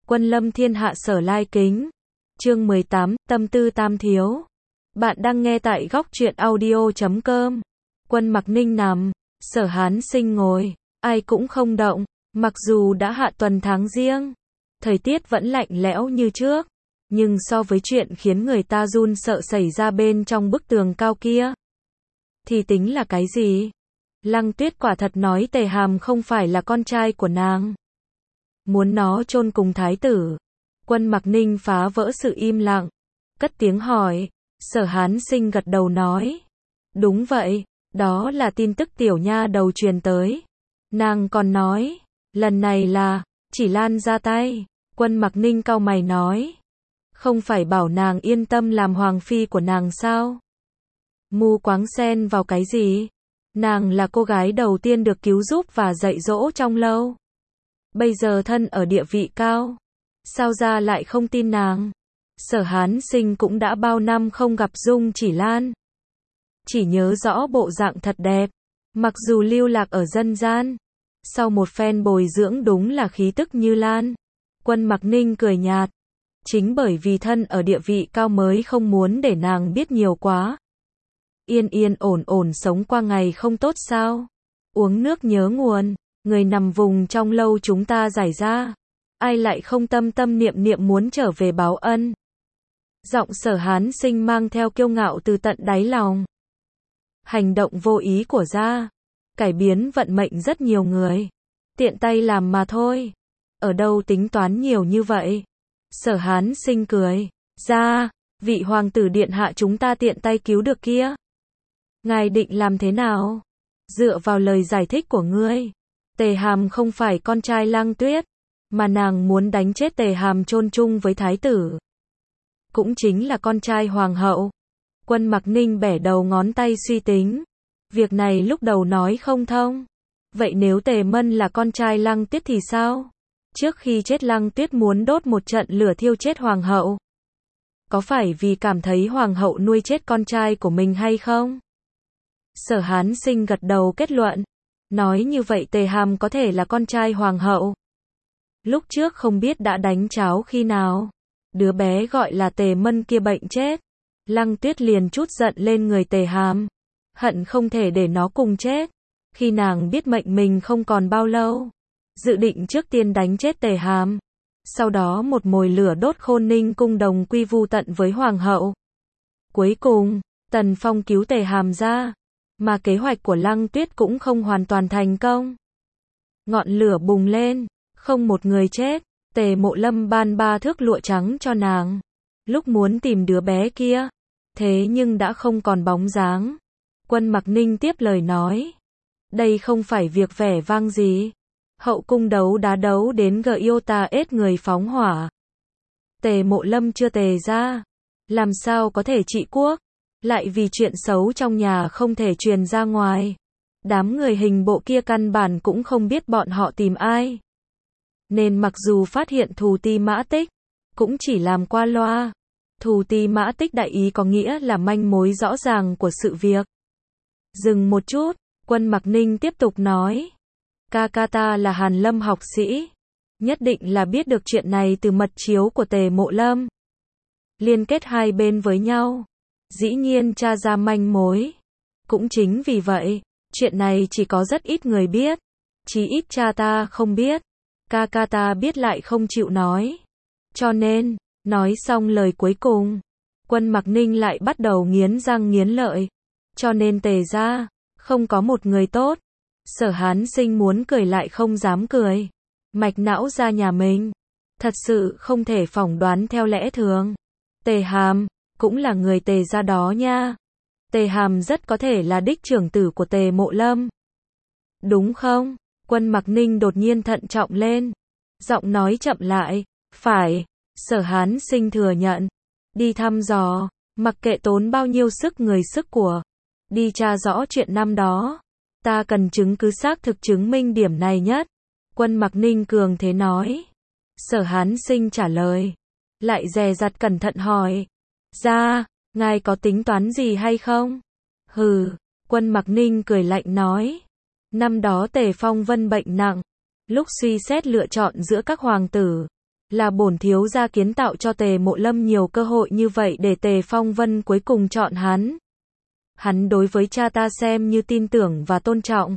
Quân lâm thiên hạ sở lai kính. Chương 18, tâm tư tam thiếu. Bạn đang nghe tại góc truyện audio.com. Quân Mặc Ninh nằm, Sở Hán Sinh ngồi, ai cũng không động, mặc dù đã hạ tuần tháng Giêng, thời tiết vẫn lạnh lẽo như trước, nhưng so với chuyện khiến người ta run sợ xảy ra bên trong bức tường cao kia, thì tính là cái gì? Lăng Tuyết quả thật nói Tề Hàm không phải là con trai của nàng, muốn nó chôn cùng thái tử. Quân Mặc Ninh phá vỡ sự im lặng, cất tiếng hỏi. Sở Hán Sinh gật đầu nói, đúng vậy, đó là tin tức tiểu nha đầu truyền tới. Nàng còn nói, lần này là chỉ Lan ra tay. Quân Mặc Ninh cau mày nói, không phải bảo nàng yên tâm làm hoàng phi của nàng sao? Mù quáng xen vào cái gì? Nàng là cô gái đầu tiên được cứu giúp và dạy dỗ trong lâu, bây giờ thân ở địa vị cao, sao ra lại không tin nàng? Sở Hán Sinh cũng đã bao năm không gặp Dung Chỉ Lan, chỉ nhớ rõ bộ dạng thật đẹp, mặc dù lưu lạc ở dân gian, sau một phen bồi dưỡng đúng là khí tức như lan. Quân Mặc Ninh cười nhạt, chính bởi vì thân ở địa vị cao mới không muốn để nàng biết nhiều quá. Yên yên ổn ổn sống qua ngày không tốt sao? Uống nước nhớ nguồn, người nằm vùng trong lâu chúng ta giải ra, ai lại không tâm tâm niệm niệm muốn trở về báo ân. Giọng Sở Hán Sinh mang theo kiêu ngạo từ tận đáy lòng. Hành động vô ý của gia, cải biến vận mệnh rất nhiều người, tiện tay làm mà thôi, ở đâu tính toán nhiều như vậy? Sở Hán Sinh cười, gia, vị hoàng tử điện hạ chúng ta tiện tay cứu được kia, ngài định làm thế nào? Dựa vào lời giải thích của ngươi, Tề Hàm không phải con trai Lăng Tuyết, mà nàng muốn đánh chết Tề Hàm chôn chung với thái tử, cũng chính là con trai hoàng hậu. Quân Mặc Ninh bẻ đầu ngón tay suy tính, việc này lúc đầu nói không thông. Vậy nếu Tề Mân là con trai Lăng Tuyết thì sao? Trước khi chết Lăng Tuyết muốn đốt một trận lửa thiêu chết hoàng hậu, có phải vì cảm thấy hoàng hậu nuôi chết con trai của mình hay không? Sở Hán Sinh gật đầu kết luận, nói như vậy Tề Hàm có thể là con trai hoàng hậu. Lúc trước không biết đã đánh cháo khi nào, đứa bé gọi là Tề Mân kia bệnh chết, Lăng Tuyết liền trút giận lên người Tề Hàm, hận không thể để nó cùng chết. Khi nàng biết mệnh mình không còn bao lâu, dự định trước tiên đánh chết Tề Hàm, sau đó một mồi lửa đốt Khôn Ninh cung đồng quy vu tận với hoàng hậu. Cuối cùng, Tần Phong cứu Tề Hàm ra, mà kế hoạch của Lăng Tuyết cũng không hoàn toàn thành công. Ngọn lửa bùng lên, không một người chết, Tề Mộ Lâm ban 3 thước lụa trắng cho nàng, lúc muốn tìm đứa bé kia, thế nhưng đã không còn bóng dáng. Quân Mặc Ninh tiếp lời nói, đây không phải việc vẻ vang gì, hậu cung đấu đá đấu đến Giota ết người phóng hỏa. Tề Mộ Lâm chưa tề ra, làm sao có thể trị quốc, lại vì chuyện xấu trong nhà không thể truyền ra ngoài. Đám người hình bộ kia căn bản cũng không biết bọn họ tìm ai, nên mặc dù phát hiện Thù Ti Mã Tích, cũng chỉ làm qua loa. Thù Ti Mã Tích đại ý có nghĩa là manh mối rõ ràng của sự việc. Dừng một chút, Quân Mặc Ninh tiếp tục nói, ca ca ta là Hàn Lâm học sĩ, nhất định là biết được chuyện này từ mật chiếu của Tề Mộ Lâm, liên kết hai bên với nhau, dĩ nhiên tra ra manh mối. Cũng chính vì vậy, chuyện này chỉ có rất ít người biết, chí ít cha ta không biết, ca ca ta biết lại không chịu nói. Cho nên, nói xong lời cuối cùng, Quân Mặc Ninh lại bắt đầu nghiến răng nghiến lợi. Cho nên Tề gia không có một người tốt. Sở Hán Sinh muốn cười lại không dám cười. Mạch não ra nhà mình, thật sự không thể phỏng đoán theo lẽ thường. Tề Hàm cũng là người Tề gia đó nha. Tề Hàm rất có thể là đích trưởng tử của Tề Mộ Lâm, đúng không? Quân Mặc Ninh đột nhiên thận trọng lên, giọng nói chậm lại, phải. Sở Hán Sinh thừa nhận, đi thăm dò, mặc kệ tốn bao nhiêu sức người sức của, đi tra rõ chuyện năm đó, ta cần chứng cứ xác thực chứng minh điểm này nhất. Quân Mặc Ninh cường thế nói. Sở Hán Sinh trả lời, lại dè dặt cẩn thận hỏi, ra, ngài có tính toán gì hay không? Hừ, Quân Mặc Ninh cười lạnh nói, năm đó Tề Phong Vân bệnh nặng, lúc suy xét lựa chọn giữa các hoàng tử, Là bổn thiếu gia kiến tạo cho Tề Mộ Lâm nhiều cơ hội như vậy để Tề Phong Vân cuối cùng chọn hắn. Hắn đối với cha ta xem như tin tưởng và tôn trọng.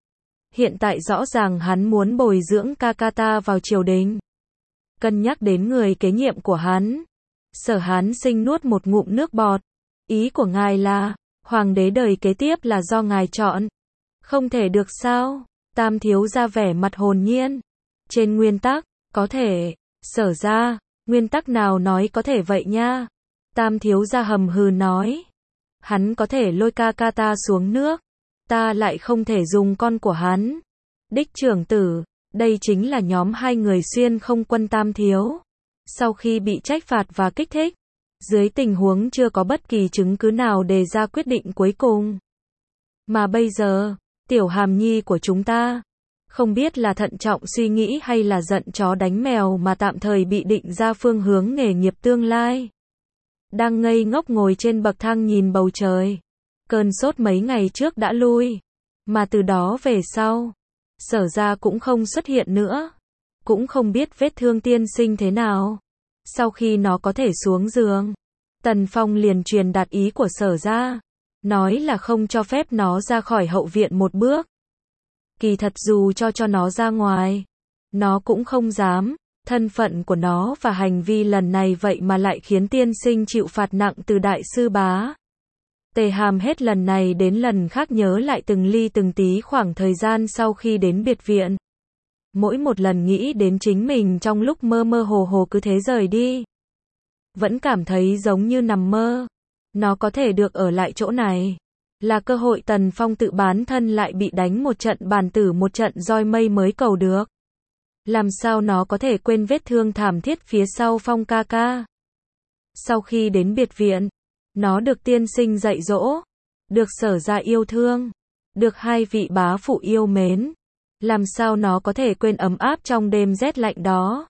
Hiện tại rõ ràng hắn muốn bồi dưỡng ca ca ta vào triều đình. Cân nhắc đến người kế nhiệm của hắn. Sở Hán Sinh nuốt một ngụm nước bọt. Ý của ngài là, hoàng đế đời kế tiếp là do ngài chọn. Không thể được sao? Tam thiếu gia vẻ mặt hồn nhiên. Trên nguyên tắc, có thể. Sở ra, nguyên tắc nào nói có thể vậy nha? Tam thiếu gia hầm hừ nói. Hắn có thể lôi ca ca ta xuống nước. Ta lại không thể dùng con của hắn. Đích trưởng tử, đây chính là nhóm hai người xuyên không quân tam thiếu. Sau khi bị trách phạt và kích thích, dưới tình huống chưa có bất kỳ chứng cứ nào đề ra quyết định cuối cùng. Mà bây giờ, tiểu hàm nhi của chúng ta, không biết là thận trọng suy nghĩ hay là giận chó đánh mèo mà tạm thời bị định ra phương hướng nghề nghiệp tương lai. Đang ngây ngốc ngồi trên bậc thang nhìn bầu trời. Cơn sốt mấy ngày trước đã lui. Mà từ đó về sau, Sở ra cũng không xuất hiện nữa. Cũng không biết vết thương tiên sinh thế nào. Sau khi nó có thể xuống giường, Tần Phong liền truyền đạt ý của Sở ra. Nói là không cho phép nó ra khỏi hậu viện một bước. Kỳ thật dù cho nó ra ngoài, nó cũng không dám. Thân phận của nó và hành vi lần này vậy mà lại khiến tiên sinh chịu phạt nặng từ đại sư bá. Tề Hàm hết lần này đến lần khác nhớ lại từng ly từng tí khoảng thời gian sau khi đến biệt viện. Mỗi một lần nghĩ đến chính mình trong lúc mơ mơ hồ hồ cứ thế rời đi. Vẫn cảm thấy giống như nằm mơ. Nó có thể được ở lại chỗ này. Là cơ hội Tần Phong tự bán thân lại bị đánh một trận bàn tử một trận roi mây mới cầu được. Làm sao nó có thể quên vết thương thảm thiết phía sau Phong ca ca. Sau khi đến biệt viện, nó được tiên sinh dạy dỗ, được Sở ra yêu thương, được hai vị bá phụ yêu mến. Làm sao nó có thể quên ấm áp trong đêm rét lạnh đó?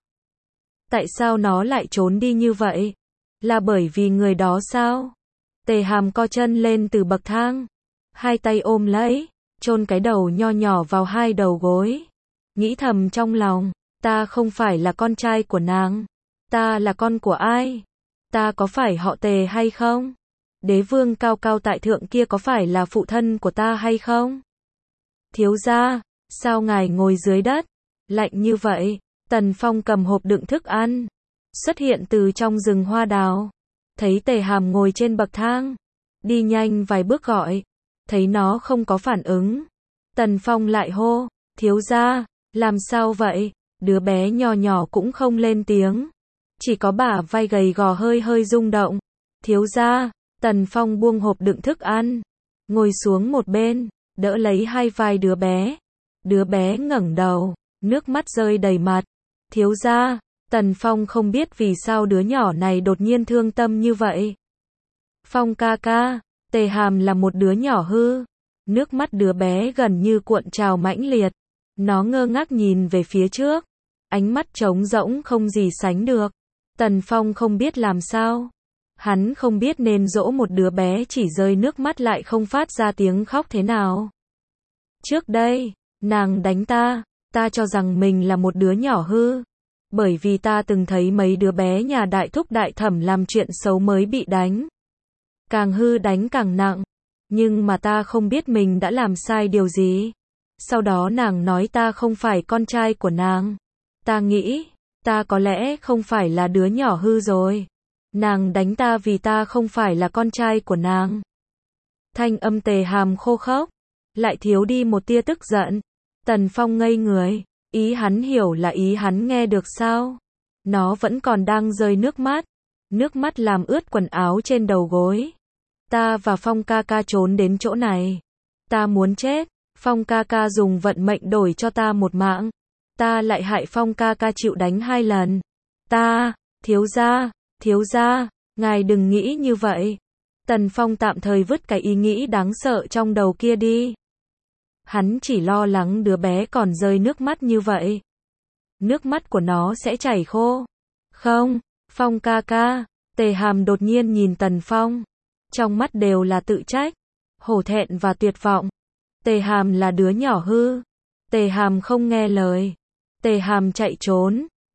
Tại sao nó lại trốn đi như vậy? Là bởi vì người đó sao? Tề Hàm co chân lên từ bậc thang, hai tay ôm lấy, chôn cái đầu nho nhỏ vào hai đầu gối. Nghĩ thầm trong lòng, ta không phải là con trai của nàng. Ta là con của ai? Ta có phải họ Tề hay không? Đế vương cao cao tại thượng kia có phải là phụ thân của ta hay không? Thiếu gia, sao ngài ngồi dưới đất? Lạnh như vậy. Tần Phong cầm hộp đựng thức ăn, xuất hiện từ trong rừng hoa đào. Thấy Tề Hàm ngồi trên bậc thang, đi nhanh vài bước gọi. Thấy nó không có phản ứng, Tần Phong lại hô, thiếu gia, làm sao vậy? Đứa bé nhỏ nhỏ cũng không lên tiếng, chỉ có bả vai gầy gò hơi hơi rung động. Thiếu gia, Tần Phong buông hộp đựng thức ăn, ngồi xuống một bên, đỡ lấy hai vai đứa bé. Đứa bé ngẩng đầu, nước mắt rơi đầy mặt. Thiếu gia, Tần Phong không biết vì sao đứa nhỏ này đột nhiên thương tâm như vậy. Phong ca ca, Tề Hàm là một đứa nhỏ hư. Nước mắt đứa bé gần như cuộn trào mãnh liệt. Nó ngơ ngác nhìn về phía trước, ánh mắt trống rỗng không gì sánh được. Tần Phong không biết làm sao. Hắn không biết nên dỗ một đứa bé chỉ rơi nước mắt lại không phát ra tiếng khóc thế nào. Trước đây, nàng đánh ta, ta cho rằng mình là một đứa nhỏ hư. Bởi vì ta từng thấy mấy đứa bé nhà đại thúc đại thẩm làm chuyện xấu mới bị đánh. Càng hư đánh càng nặng. Nhưng mà ta không biết mình đã làm sai điều gì. Sau đó nàng nói ta không phải con trai của nàng. Ta nghĩ, ta có lẽ không phải là đứa nhỏ hư rồi. Nàng đánh ta vì ta không phải là con trai của nàng. Thanh âm Tề Hàm khô khốc, lại thiếu đi một tia tức giận. Tần Phong ngây người, ý hắn hiểu là ý hắn nghe được sao? Nó vẫn còn đang rơi nước mắt làm ướt quần áo trên đầu gối. Ta và Phong ca ca trốn đến chỗ này. Ta muốn chết, Phong ca ca dùng vận mệnh đổi cho ta một mạng. Ta lại hại Phong ca ca chịu đánh 2 lần. Ta, thiếu gia, ngài đừng nghĩ như vậy. Tần Phong tạm thời vứt cái ý nghĩ đáng sợ trong đầu kia đi. Hắn chỉ lo lắng đứa bé còn rơi nước mắt như vậy. Nước mắt của nó sẽ chảy khô. Không, Phong ca ca. Tề Hàm đột nhiên nhìn Tần Phong. Trong mắt đều là tự trách, hổ thẹn và tuyệt vọng. Tề Hàm là đứa nhỏ hư. Tề Hàm không nghe lời. Tề Hàm chạy trốn.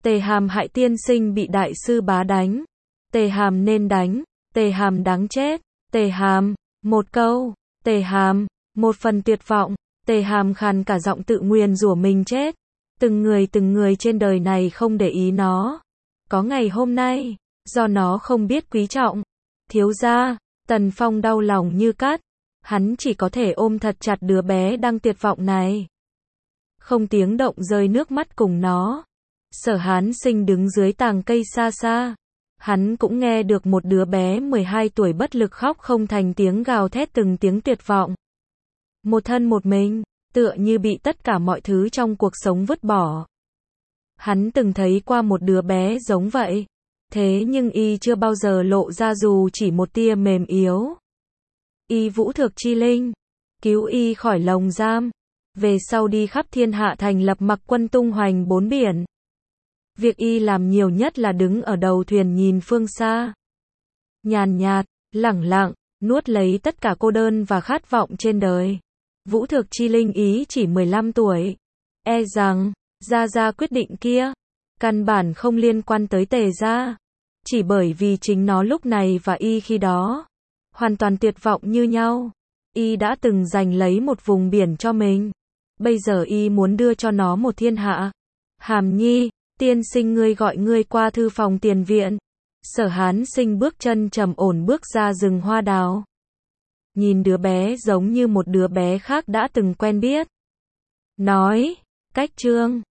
Tề Hàm hại tiên sinh bị đại sư bá đánh. Tề Hàm nên đánh, Tề Hàm đáng chết. Tề Hàm, một câu, Tề Hàm, một phần tuyệt vọng, Tề Hàm khàn cả giọng tự nguyền rủa mình chết. Từng người trên đời này không để ý nó. Có ngày hôm nay, do nó không biết quý trọng. Thiếu gia, Tần Phong đau lòng như cắt. Hắn chỉ có thể ôm thật chặt đứa bé đang tuyệt vọng này. Không tiếng động rơi nước mắt cùng nó. Sở Hán Sinh đứng dưới tàng cây xa xa. Hắn cũng nghe được một đứa bé 12 tuổi bất lực khóc không thành tiếng, gào thét từng tiếng tuyệt vọng. Một thân một mình, tựa như bị tất cả mọi thứ trong cuộc sống vứt bỏ. Hắn từng thấy qua một đứa bé giống vậy. Thế nhưng y chưa bao giờ lộ ra dù chỉ một tia mềm yếu. Y Vũ Thược Chi Linh, cứu y khỏi lồng giam. Về sau đi khắp thiên hạ thành lập mặc quân tung hoành bốn biển. Việc y làm nhiều nhất là đứng ở đầu thuyền nhìn phương xa. Nhàn nhạt, lẳng lặng, nuốt lấy tất cả cô đơn và khát vọng trên đời. Vũ Thược Chi Linh ý chỉ 15 tuổi. E rằng, Gia quyết định kia, căn bản không liên quan tới Tề gia. Chỉ bởi vì chính nó lúc này và y khi đó, hoàn toàn tuyệt vọng như nhau. Y đã từng giành lấy một vùng biển cho mình. Bây giờ y muốn đưa cho nó một thiên hạ. Hàm Nhi, tiên sinh ngươi gọi ngươi qua thư phòng tiền viện. Sở Hán Sinh bước chân trầm ổn bước ra rừng hoa đào. Nhìn đứa bé giống như một đứa bé khác đã từng quen biết. Nói, cách chương